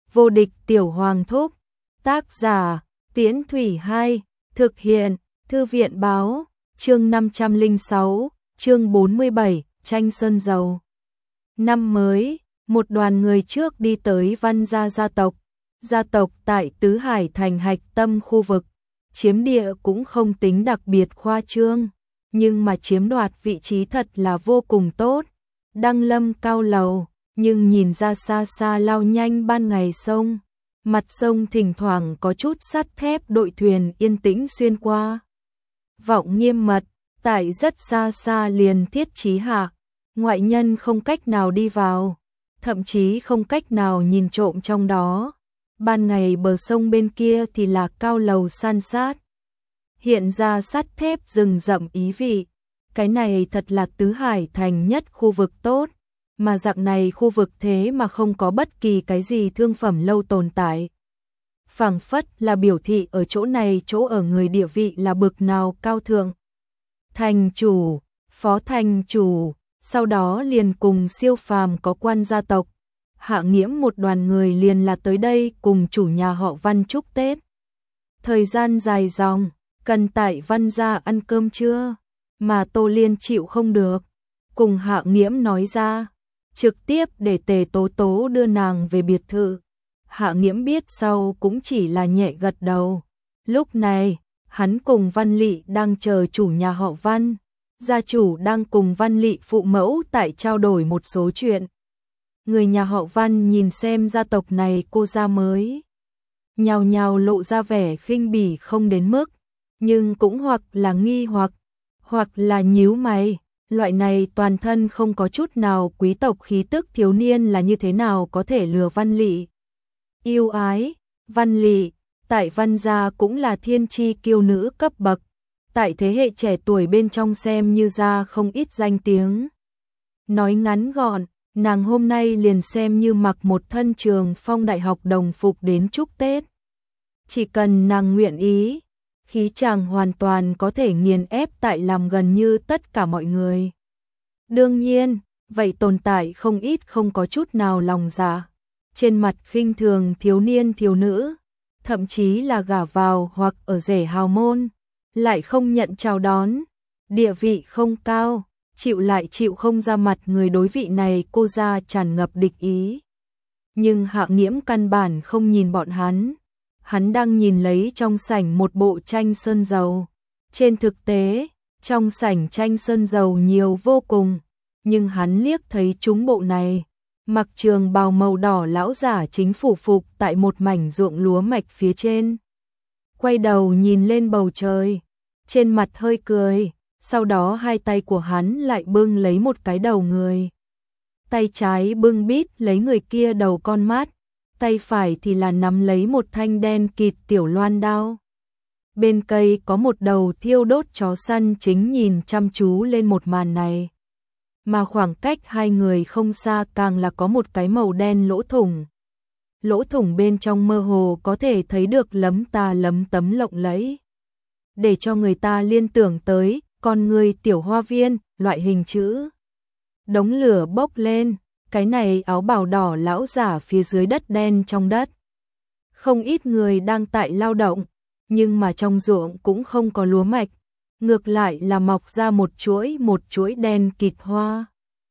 Vô địch tiểu hoàng thúc. Tác giả, Tiễn Thủy 2, thực hiện, Thư viện báo, chương 506, chương 47, tranh sơn dầu. Năm mới, một đoàn người trước đi tới Văn gia gia tộc. Gia tộc tại Tứ Hải thành hạch tâm khu vực, chiếm địa cũng không tính đặc biệt khoa trương, nhưng mà chiếm đoạt vị trí thật là vô cùng tốt. Đăng lâm cao lầu, nhưng nhìn ra xa xa lao nhanh ban ngày sông. Mặt sông thỉnh thoảng có chút sắt thép đội thuyền yên tĩnh xuyên qua. Vọng nghiêm mật, tại rất xa xa liền thiết trí hạ, ngoại nhân không cách nào đi vào, thậm chí không cách nào nhìn trộm trong đó. Ban ngày bờ sông bên kia thì là cao lầu san sát, hiện ra sắt thép rừng rậm ý vị. Cái này thật là Tứ Hải thành nhất khu vực tốt, mà dạng này khu vực thế mà không có bất kỳ cái gì thương phẩm lâu tồn tại. Phảng phất là biểu thị ở chỗ này chỗ ở người địa vị là bực nào cao thượng. Thành chủ, phó thành chủ, sau đó liền cùng siêu phàm có quan gia tộc. Hạ Nghiễm một đoàn người liền là tới đây cùng chủ nhà họ Văn chúc Tết. Thời gian dài dòng, cần tại Văn gia ăn cơm trưa, mà Tô Liên chịu không được, cùng Hạ Nghiễm nói ra, trực tiếp để Tề Tố Tố đưa nàng về biệt thự. Hạ Nghiễm biết sau cũng chỉ là nhẹ gật đầu. Lúc này, hắn cùng Văn Lị đang chờ chủ nhà họ Văn, gia chủ đang cùng Văn Lị phụ mẫu tại trao đổi một số chuyện. Người nhà họ Văn nhìn xem gia tộc này cô gia mới, nhào nhào lộ ra vẻ khinh bỉ không đến mức, nhưng cũng hoặc là nghi hoặc là nhíu mày. Loại này toàn thân không có chút nào quý tộc khí tức thiếu niên là như thế nào có thể lừa Văn Lị. Yêu ái, Văn Lị, tại Văn gia cũng là thiên chi kiêu nữ cấp bậc, tại thế hệ trẻ tuổi bên trong xem như ra không ít danh tiếng. Nói ngắn gọn, nàng hôm nay liền xem như mặc một thân Trường Phong đại học đồng phục đến chúc Tết. Chỉ cần nàng nguyện ý, khí chàng hoàn toàn có thể nghiền ép tại làm gần như tất cả mọi người. Đương nhiên, vậy tồn tại không ít không có chút nào lòng dạ, trên mặt khinh thường thiếu niên thiếu nữ, thậm chí là gả vào hoặc ở rể hào môn, lại không nhận chào đón, địa vị không cao, chịu không ra mặt người đối vị này cô gia tràn ngập địch ý. Nhưng Hạ Nghiễm căn bản không nhìn bọn hắn đang nhìn lấy trong sảnh một bộ tranh sơn dầu. Trên thực tế, trong sảnh tranh sơn dầu nhiều vô cùng, nhưng hắn liếc thấy chúng bộ này, mặc trường bào màu đỏ lão giả chính phủ phục tại một mảnh ruộng lúa mạch phía trên. Quay đầu nhìn lên bầu trời, trên mặt hơi cười, sau đó hai tay của hắn lại bưng lấy một cái đầu người. Tay trái bưng bít lấy người kia đầu con mắt, tay phải thì là nắm lấy một thanh đen kịt tiểu loan đao. Bên cây có một đầu thiêu đốt chó săn chính nhìn chăm chú lên một màn này. Mà khoảng cách hai người không xa càng là có một cái màu đen lỗ thủng. Lỗ thủng bên trong mơ hồ có thể thấy được lấm ta lấm tấm lộng lẫy, để cho người ta liên tưởng tới con người tiểu hoa viên, loại hình chữ. Đống lửa bốc lên, cái này áo bào đỏ lão giả phía dưới đất đen trong đất. Không ít người đang tại lao động, nhưng mà trong ruộng cũng không có lúa mạch, ngược lại là mọc ra một chuỗi đen kịt hoa.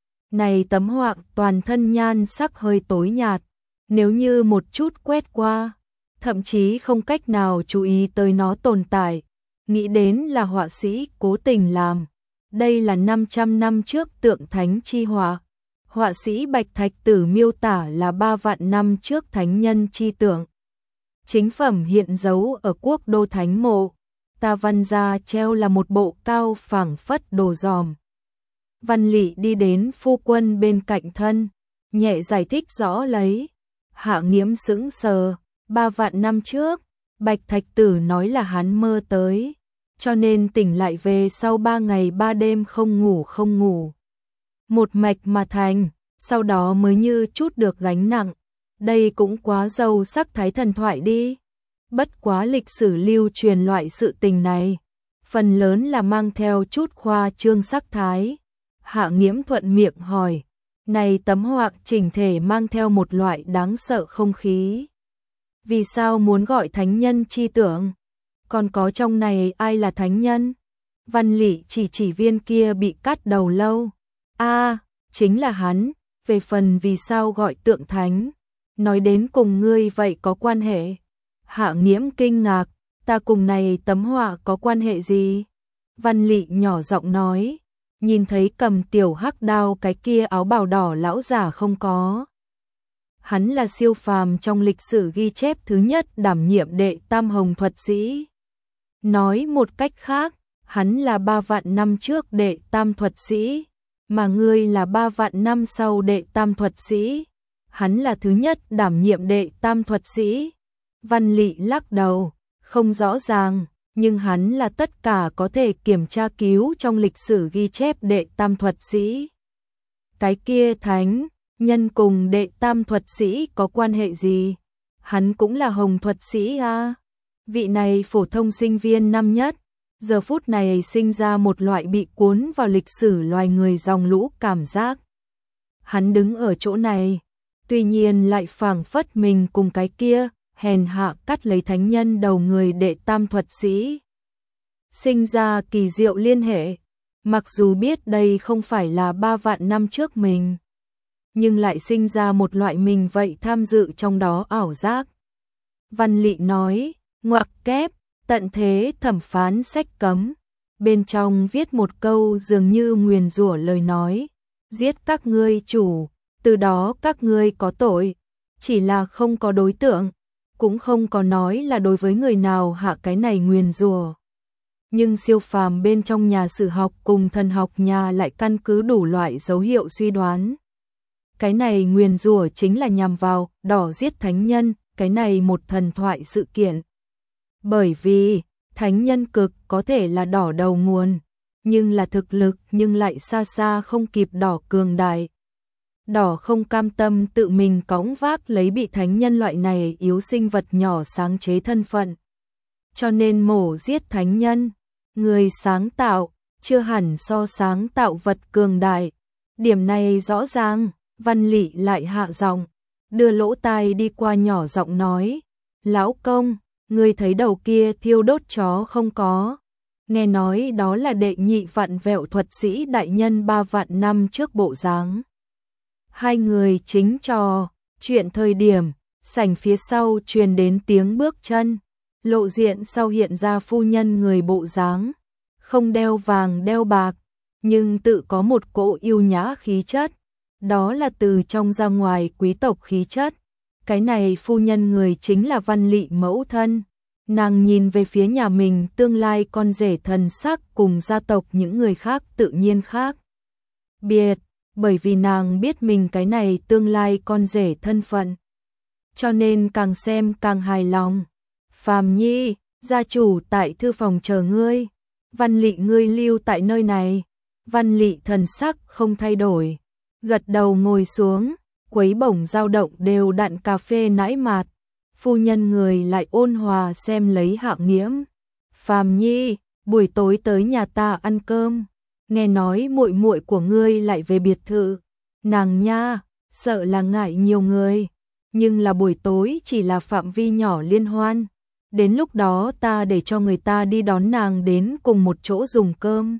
Này tấm họa toàn thân nhan sắc hơi tối nhạt, nếu như một chút quét qua, thậm chí không cách nào chú ý tới nó tồn tại, nghĩ đến là họa sĩ cố tình làm. Đây là 500 năm trước tượng thánh chi họa. Họa sĩ Bạch Thạch Tử miêu tả là 3 vạn năm trước thánh nhân chi tượng. Chính phẩm hiện dấu ở quốc đô thánh mộ, ta Văn gia treo là một bộ cao phảng phất đồ giòm. Văn Lị đi đến phu quân bên cạnh thân, nhẹ giải thích rõ lấy. Hạ Nghiễm sững sờ, 3 vạn năm trước, Bạch Thạch Tử nói là hắn mơ tới, cho nên tỉnh lại về sau 3 ngày 3 đêm không ngủ. Một mạch mà thành, sau đó mới như chút được gánh nặng. Đây cũng quá giàu sắc thái thần thoại đi. Bất quá lịch sử lưu truyền loại sự tình này, phần lớn là mang theo chút khoa trương sắc thái. Hạ Nghiễm thuận miệng hỏi, Này tấm họa chỉnh thể mang theo một loại đáng sợ không khí. Vì sao muốn gọi thánh nhân chi tưởng? Còn có trong này ai là thánh nhân? Văn Lị chỉ viên kia bị cắt đầu lâu. Chính là hắn. Về phần vì sao gọi tượng thánh, nói đến cùng ngươi vậy có quan hệ. Hạ Nghiễm kinh ngạc, ta cùng này tấm họa có quan hệ gì? Văn Lị nhỏ giọng nói, nhìn thấy cầm tiểu hắc đao cái kia áo bào đỏ lão giả không có. Hắn là siêu phàm trong lịch sử ghi chép thứ nhất đảm nhiệm đệ tam hồng thuật sĩ. Nói một cách khác, hắn là 3 vạn năm trước đệ tam thuật sĩ, mà ngươi là 3 vạn năm sau đệ tam thuật sĩ. Hắn là thứ nhất đảm nhiệm đệ tam thuật sĩ. Văn Lị lắc đầu, không rõ ràng, nhưng hắn là tất cả có thể kiểm tra cứu trong lịch sử ghi chép đệ tam thuật sĩ. Cái kia thánh nhân cùng đệ tam thuật sĩ có quan hệ gì? Hắn cũng là hồng thuật sĩ à? Vị này phổ thông sinh viên năm nhất, giờ phút này sinh ra một loại bị cuốn vào lịch sử loài người dòng lũ cảm giác. Hắn đứng ở chỗ này, tuy nhiên lại phảng phất mình cùng cái kia hèn hạ cắt lấy thánh nhân đầu người đệ tam thuật sĩ. Sinh ra kỳ diệu liên hệ, mặc dù biết đây không phải là 3 vạn năm trước mình, nhưng lại sinh ra một loại mình vậy tham dự trong đó ảo giác. Văn Lị nói, ngoặc kép, tận thế thẩm phán sách cấm. Bên trong viết một câu dường như nguyền rủa lời nói, giết các ngươi chủ, từ đó các ngươi có tội, chỉ là không có đối tượng, cũng không có nói là đối với người nào hạ cái này nguyền rủa. Nhưng siêu phàm bên trong nhà sử học cùng thần học nhà lại căn cứ đủ loại dấu hiệu suy đoán. Cái này nguyền rủa chính là nhằm vào đỏ giết thánh nhân, cái này một thần thoại sự kiện. Bởi vì thánh nhân cực có thể là đỏ đầu nguồn, nhưng là thực lực nhưng lại xa xa không kịp đỏ cường đại. Đỏ không cam tâm tự mình cõng vác lấy bị thánh nhân loại này yếu sinh vật nhỏ sáng chế thân phận. Cho nên mổ giết thánh nhân, người sáng tạo, chưa hẳn so sáng tạo vật cường đại. Điểm này rõ ràng, Văn Lị lại hạ giọng, đưa lỗ tai đi qua nhỏ giọng nói, lão công, ngươi thấy đầu kia thiêu đốt chó không có? Nghe nói đó là đệ nhị vạn vẹo thuật sĩ đại nhân 3 vạn năm trước bộ dáng. Hai người chính trò chuyện thời điểm, sảnh phía sau truyền đến tiếng bước chân, lộ diện sau hiện ra phu nhân người bộ dáng, không đeo vàng đeo bạc, nhưng tự có một cỗ yêu nhã khí chất, đó là từ trong ra ngoài quý tộc khí chất. Cái này phu nhân người chính là Văn Lị mẫu thân. Nàng nhìn về phía nhà mình tương lai con rể thần sắc cùng gia tộc những người khác tự nhiên khác biệt, bởi vì nàng biết mình cái này tương lai con rể thân phận. Cho nên càng xem càng hài lòng. Phàm Nhi, gia chủ tại thư phòng chờ ngươi. Văn Lị ngươi lưu tại nơi này. Văn Lị thần sắc không thay đổi, gật đầu ngồi xuống, quấy bổng dao động đều đặn cà phê nãi mạt. Phu nhân người lại ôn hòa xem lấy Hạ Nghiễm. Phàm Nhi, buổi tối tới nhà ta ăn cơm. Nghe nói muội muội của ngươi lại về biệt thự. Nàng nha, sợ là ngại nhiều người, nhưng là buổi tối chỉ là phạm vi nhỏ liên hoan. Đến lúc đó ta để cho người ta đi đón nàng đến cùng một chỗ dùng cơm.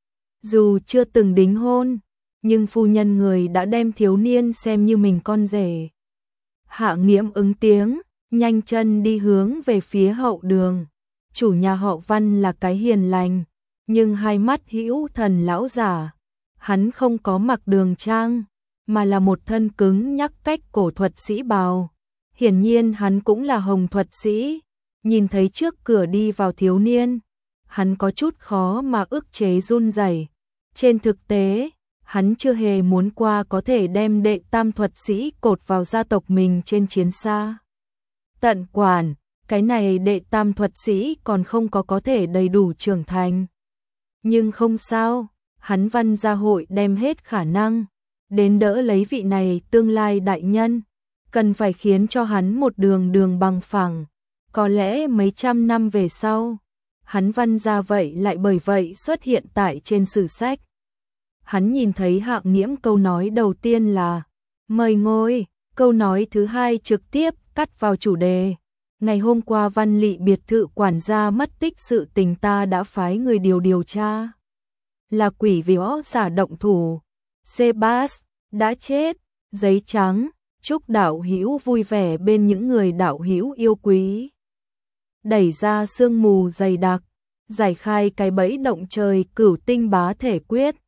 Dù chưa từng đính hôn, nhưng phu nhân người đã đem thiếu niên xem như mình con rể. Hạ Nghiễm ứng tiếng, nhanh chân đi hướng về phía hậu đường. Chủ nhà họ Văn là cái hiền lành, nhưng hai mắt hữu thần lão giả. Hắn không có mặc đường trang, mà là một thân cứng nhắc cách cổ thuật sĩ bào. Hiển nhiên hắn cũng là hồng thuật sĩ. Nhìn thấy trước cửa đi vào thiếu niên, hắn có chút khó mà ức chế run rẩy. Trên thực tế, hắn chưa hề muốn qua có thể đem đệ tam thuật sĩ cột vào gia tộc mình trên chiến xa. Tận quản, cái này đệ tam thuật sĩ còn không có thể đầy đủ trưởng thành. Nhưng không sao, hắn Văn gia hội đem hết khả năng đến đỡ lấy vị này tương lai đại nhân, cần phải khiến cho hắn một đường bằng phẳng. Có lẽ mấy trăm năm về sau, hắn Văn gia vậy lại bởi vậy xuất hiện tại trên sử sách. hắn nhìn thấy Hạng Nghiễm câu nói đầu tiên là mời ngồi, câu nói thứ hai trực tiếp cắt vào chủ đề. Ngày hôm qua Văn Lị biệt thự quản gia mất tích sự tình ta đã phái người điều tra. Là quỷ võ giả động thủ. Sebas đã chết, giấy trắng, chúc đạo hữu vui vẻ bên những người đạo hữu yêu quý. Đẩy ra sương mù dày đặc, giải khai cái bẫy động trời cửu tinh bá thể quyết.